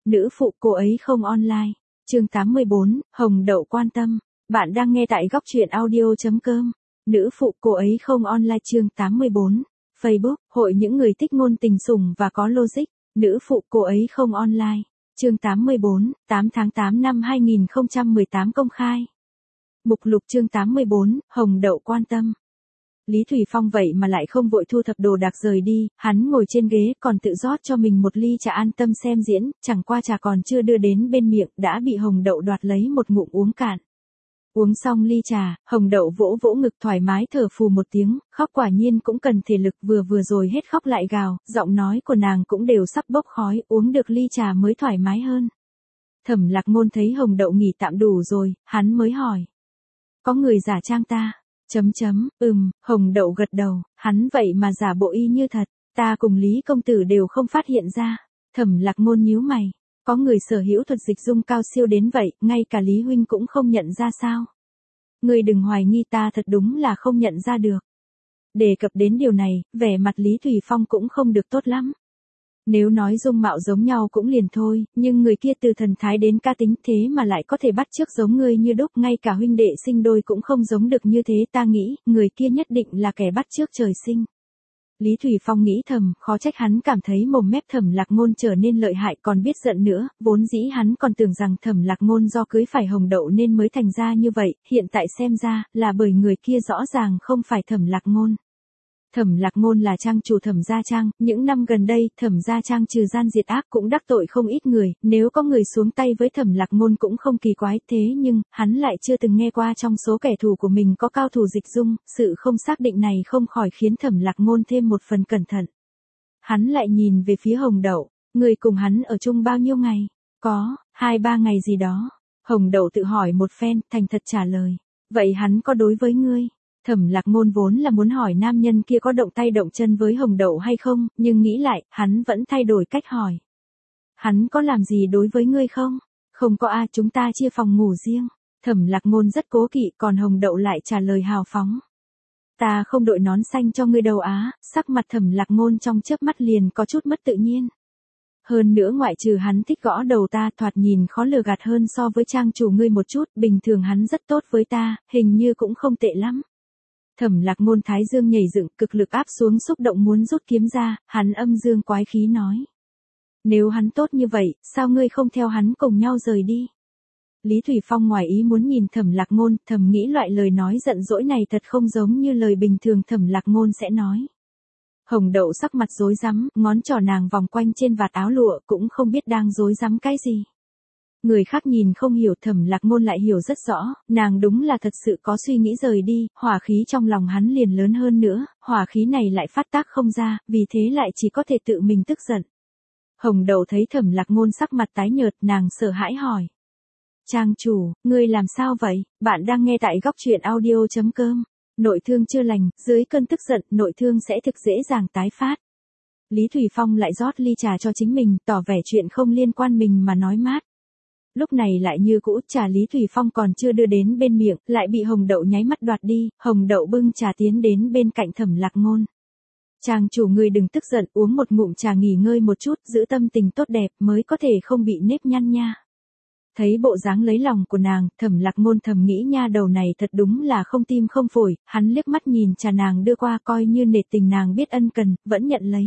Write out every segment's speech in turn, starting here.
Nữ phụ cô ấy không online. Chương 84, Hồng Đậu quan tâm. Bạn đang nghe tại góc truyện audio.com. Nữ phụ cô ấy không online chương 84. Facebook, hội những người thích ngôn tình sủng và có logic. Nữ phụ cô ấy không online. Chương 84, 8 tháng 8 năm 2018 công khai. Mục lục chương 84, Hồng Đậu quan tâm. Lý Thủy Phong vậy mà lại không vội thu thập đồ đạc rời đi, hắn ngồi trên ghế còn tự rót cho mình một ly trà an tâm xem diễn, chẳng qua trà còn chưa đưa đến bên miệng đã bị Hồng Đậu đoạt lấy một ngụm uống cạn. Uống xong ly trà, Hồng Đậu vỗ vỗ ngực thoải mái thở phù một tiếng, khóc quả nhiên cũng cần thể lực vừa rồi hết khóc lại gào, giọng nói của nàng cũng đều sắp bốc khói, uống được ly trà mới thoải mái hơn. Thẩm Lạc Ngôn thấy Hồng Đậu nghỉ tạm đủ rồi, hắn mới hỏi. Có người giả trang ta? Hồng Đậu gật đầu, hắn vậy mà giả bộ y như thật, ta cùng Lý công tử đều không phát hiện ra. Thẩm Lạc Ngôn nhíu mày, có người sở hữu thuật dịch dung cao siêu đến vậy, ngay cả Lý huynh cũng không nhận ra sao? Ngươi đừng hoài nghi ta thật đúng là không nhận ra được. Đề cập đến điều này, vẻ mặt Lý Thủy Phong cũng không được tốt lắm. Nếu nói dung mạo giống nhau cũng liền thôi, nhưng người kia từ thần thái đến ca tính thế mà lại có thể bắt chước giống ngươi như đúc, ngay cả huynh đệ sinh đôi cũng không giống được như thế, ta nghĩ, người kia nhất định là kẻ bắt chước trời sinh. Lý Thủy Phong nghĩ thầm, khó trách hắn cảm thấy mồm mép Thẩm Lạc Ngôn trở nên lợi hại còn biết giận nữa, vốn dĩ hắn còn tưởng rằng Thẩm Lạc Ngôn do cưới phải Hồng Đậu nên mới thành ra như vậy, hiện tại xem ra, là bởi người kia rõ ràng không phải Thẩm Lạc Ngôn. Thẩm Lạc Ngôn là trang chủ Thẩm Gia Trang, những năm gần đây, Thẩm Gia Trang trừ gian diệt ác cũng đắc tội không ít người, nếu có người xuống tay với Thẩm Lạc Ngôn cũng không kỳ quái, thế nhưng, hắn lại chưa từng nghe qua trong số kẻ thù của mình có cao thủ dịch dung, sự không xác định này không khỏi khiến Thẩm Lạc Ngôn thêm một phần cẩn thận. Hắn lại nhìn về phía Hồng Đậu, người cùng hắn ở chung bao nhiêu ngày? Có, 2-3 ngày gì đó. Hồng Đậu tự hỏi một phen, thành thật trả lời. Vậy hắn có đối với ngươi? Thẩm Lạc Ngôn vốn là muốn hỏi nam nhân kia có động tay động chân với Hồng Đậu hay không, nhưng nghĩ lại, hắn vẫn thay đổi cách hỏi. Hắn có làm gì đối với ngươi không? Không có a, chúng ta chia phòng ngủ riêng. Thẩm Lạc Ngôn rất cố kỵ, còn Hồng Đậu lại trả lời hào phóng. Ta không đội nón xanh cho ngươi đâu á, sắc mặt Thẩm Lạc Ngôn trong chớp mắt liền có chút mất tự nhiên. Hơn nữa ngoại trừ hắn thích gõ đầu ta, thoạt nhìn khó lừa gạt hơn so với trang chủ ngươi một chút, bình thường hắn rất tốt với ta, hình như cũng không tệ lắm. Thẩm Lạc Ngôn thái dương nhảy dựng, cực lực áp xuống xúc động muốn rút kiếm ra, hắn âm dương quái khí nói. Nếu hắn tốt như vậy, sao ngươi không theo hắn cùng nhau rời đi? Lý Thủy Phong ngoài ý muốn nhìn Thẩm Lạc Ngôn, thầm nghĩ loại lời nói giận dỗi này thật không giống như lời bình thường Thẩm Lạc Ngôn sẽ nói. Hồng Đậu sắc mặt rối rắm, ngón trỏ nàng vòng quanh trên vạt áo lụa cũng không biết đang rối rắm cái gì. Người khác nhìn không hiểu, Thẩm Lạc Ngôn lại hiểu rất rõ, nàng đúng là thật sự có suy nghĩ rời đi, hỏa khí trong lòng hắn liền lớn hơn nữa, hỏa khí này lại phát tác không ra, vì thế lại chỉ có thể tự mình tức giận. Hồng Đậu thấy Thẩm Lạc Ngôn sắc mặt tái nhợt, nàng sợ hãi hỏi. Trang chủ, ngươi làm sao vậy? Bạn đang nghe tại góc truyện audio.com. Nội thương chưa lành, dưới cơn tức giận, nội thương sẽ thực dễ dàng tái phát. Lý Thủy Phong lại rót ly trà cho chính mình, tỏ vẻ chuyện không liên quan mình mà nói mát. Lúc này lại như cũ, trà Lý Thủy Phong còn chưa đưa đến bên miệng, lại bị Hồng Đậu nháy mắt đoạt đi, Hồng Đậu bưng trà tiến đến bên cạnh Thẩm Lạc Ngôn. Trang chủ ngươi đừng tức giận, uống một ngụm trà nghỉ ngơi một chút, giữ tâm tình tốt đẹp mới có thể không bị nếp nhăn nha. Thấy bộ dáng lấy lòng của nàng, Thẩm Lạc Ngôn thầm nghĩ nha đầu này thật đúng là không tim không phổi, hắn liếc mắt nhìn trà nàng đưa qua coi như nể tình nàng biết ân cần, vẫn nhận lấy.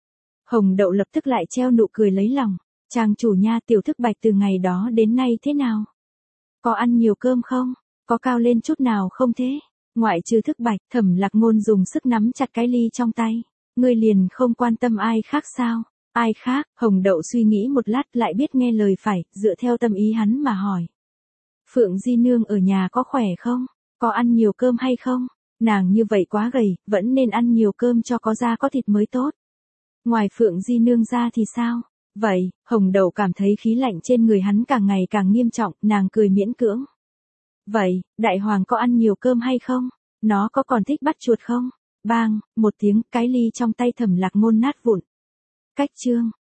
Hồng Đậu lập tức lại treo nụ cười lấy lòng. Trang chủ nha, tiểu thức bạch từ ngày đó đến nay thế nào? Có ăn nhiều cơm không? Có cao lên chút nào không thế? Ngoại trừ thức bạch, Thẩm Lạc Ngôn dùng sức nắm chặt cái ly trong tay. Ngươi liền không quan tâm ai khác sao? Ai khác? Hồng Đậu suy nghĩ một lát lại biết nghe lời phải, dựa theo tâm ý hắn mà hỏi. Phượng Di Nương ở nhà có khỏe không? Có ăn nhiều cơm hay không? Nàng như vậy quá gầy, vẫn nên ăn nhiều cơm cho có da có thịt mới tốt. Ngoài Phượng Di Nương ra thì sao? Vậy, Hồng Đậu cảm thấy khí lạnh trên người hắn càng ngày càng nghiêm trọng, nàng cười miễn cưỡng. Vậy, đại hoàng có ăn nhiều cơm hay không? Nó có còn thích bắt chuột không? Bang, một tiếng, cái ly trong tay Thẩm Lạc Ngôn nát vụn. Cách chương.